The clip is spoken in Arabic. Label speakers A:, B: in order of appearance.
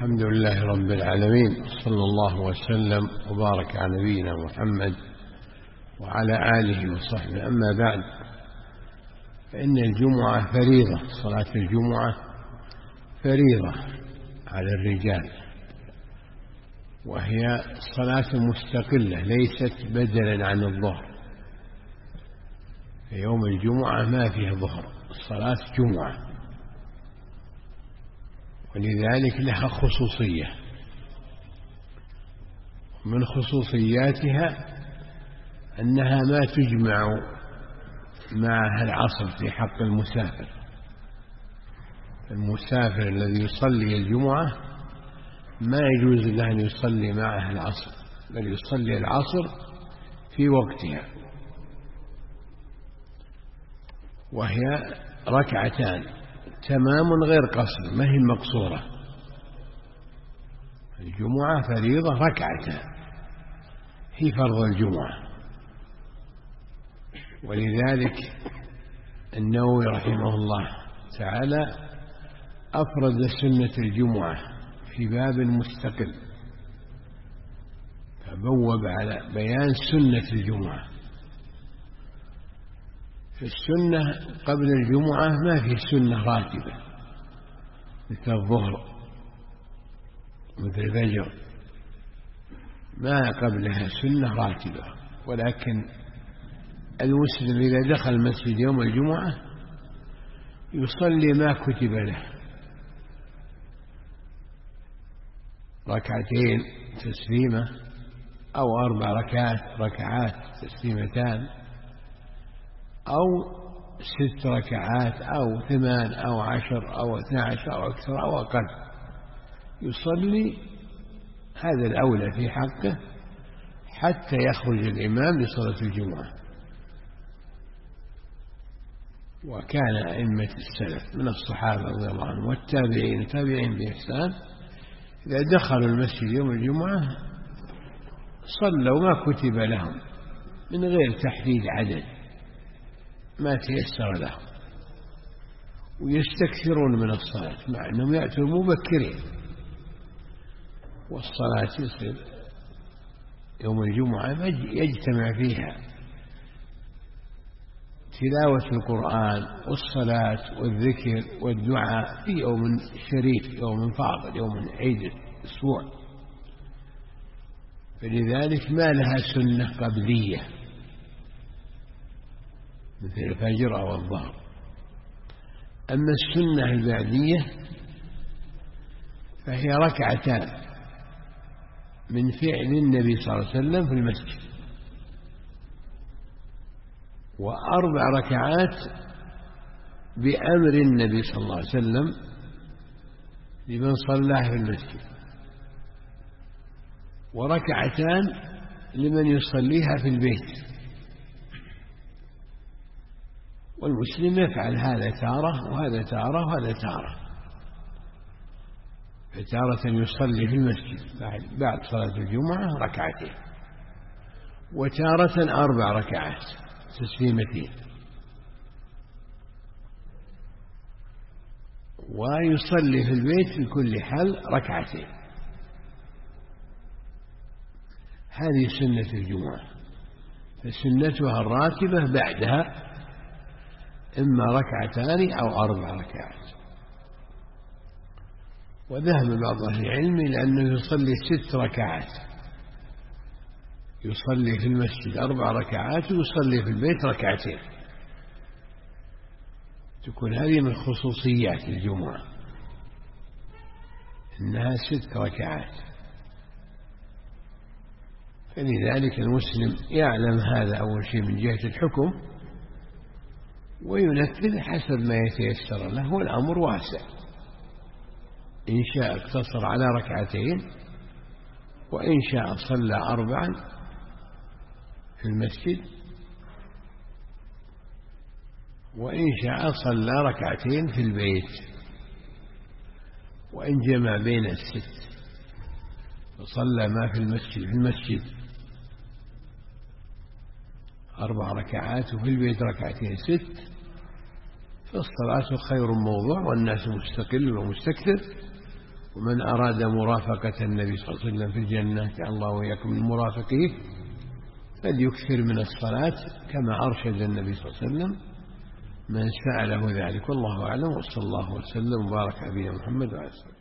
A: الحمد لله رب العالمين، صلى الله وسلم وبارك على نبينا محمد وعلى آله وصحبه. أما بعد، فإن الجمعة فريضة، صلاة الجمعة فريضة على الرجال، وهي صلاة مستقلة ليست بدلا عن الظهر. في يوم الجمعة ما فيه ظهر، صلاة جمعة، ولذلك لها خصوصية. من خصوصياتها أنها ما تجمع معها العصر في حق المسافر. المسافر الذي يصلي الجمعة ما يجوز له أن يصلي معها العصر، بل يصلي العصر في وقتها، وهي ركعتان تمام غير قصر، ما هي مقصورة. الجمعة فريضة ركعتان، هي فرض الجمعة. ولذلك النووي رحمه الله تعالى أفرد سنة الجمعة في باب مستقل، فبوب على بيان سنة الجمعة. في السنة قبل الجمعة ما في سنة راتبة مثل الظهر مثل الفجر، ما قبلها سنة راتبة. ولكن المسلم إذا دخل المسجد يوم الجمعة يصلي ما كتب له، ركعتين تسليمة، أو 4 ركعات تسليمتان، أو 6 ركعات، أو 8 أو 10 أو 12 أو أكثر أو أقل. يصلي هذا الأولى في حقه حتى يخرج الإمام لصلاة الجمعة. وكان أئمة السلف من الصحابة رضي الله عنهم والتابعين تابعين بإحسان إذا دخلوا المسجد يوم الجمعة صلوا ما كتب لهم من غير تحديد عدد، ما تيسر لهم، ويستكثرون من الصلاة مع أنهم يأتوا مبكرين. والصلاة يصير يوم الجمعة يجتمع فيها تلاوة القرآن والصلاة والذكر والدعاء في يوم شريف، يوم فاضل، يوم عيد الأسبوع. فلذلك ما لها سنة قبلية مثل الفجر أو الظهر. أما السنة البعدية فهي ركعتان من فعل النبي صلى الله عليه وسلم في المسجد، و4 ركعات بأمر النبي صلى الله عليه وسلم لمن صلاه في المسجد، وركعتان لمن يصليها في البيت. والمسلم يفعل هذا تارة وهذا تارة وهذا تارة، فتارة يصلي في المسجد بعد صلاة الجمعة ركعتين، وتارة 4 ركعات تسليمتين، ويصلي في البيت في كل حال ركعتين. هذه سنة الجمعة، فسنتها الراتبة بعدها إما ركعتان أو 4 ركعات. وذهب بعض أهل العلم إلى أنه يصلي 6 ركعات، يصلي في المسجد 4 ركعات ويصلي في البيت ركعتين. تكون هذه من خصوصيات الجمعة إنها 6 ركعات. فلذلك المسلم يعلم هذا أول شيء من جهة الحكم، وينفذ حسب ما يتيسر له، والأمر واسع. إن شاء اقتصر على ركعتين، وإن شاء صلى 4 في المسجد، وإن شاء صلى ركعتين في البيت. وإن جمع بين 6 وصلى ما في المسجد 4 ركعات وفي البيت ركعتين 6، فالصلاة خير موضوع، والناس مستقل ومستكثر، ومن أراد مرافقة النبي صلى الله عليه وسلم في الجنة جعل الله وإياكم من مرافقيه فليكثر من الصلاة كما أرشد النبي صلى الله عليه وسلم من سأله ذلك. والله أعلم، وصلى الله وسلم وبارك على نبينا محمد وعلى آله وسلم.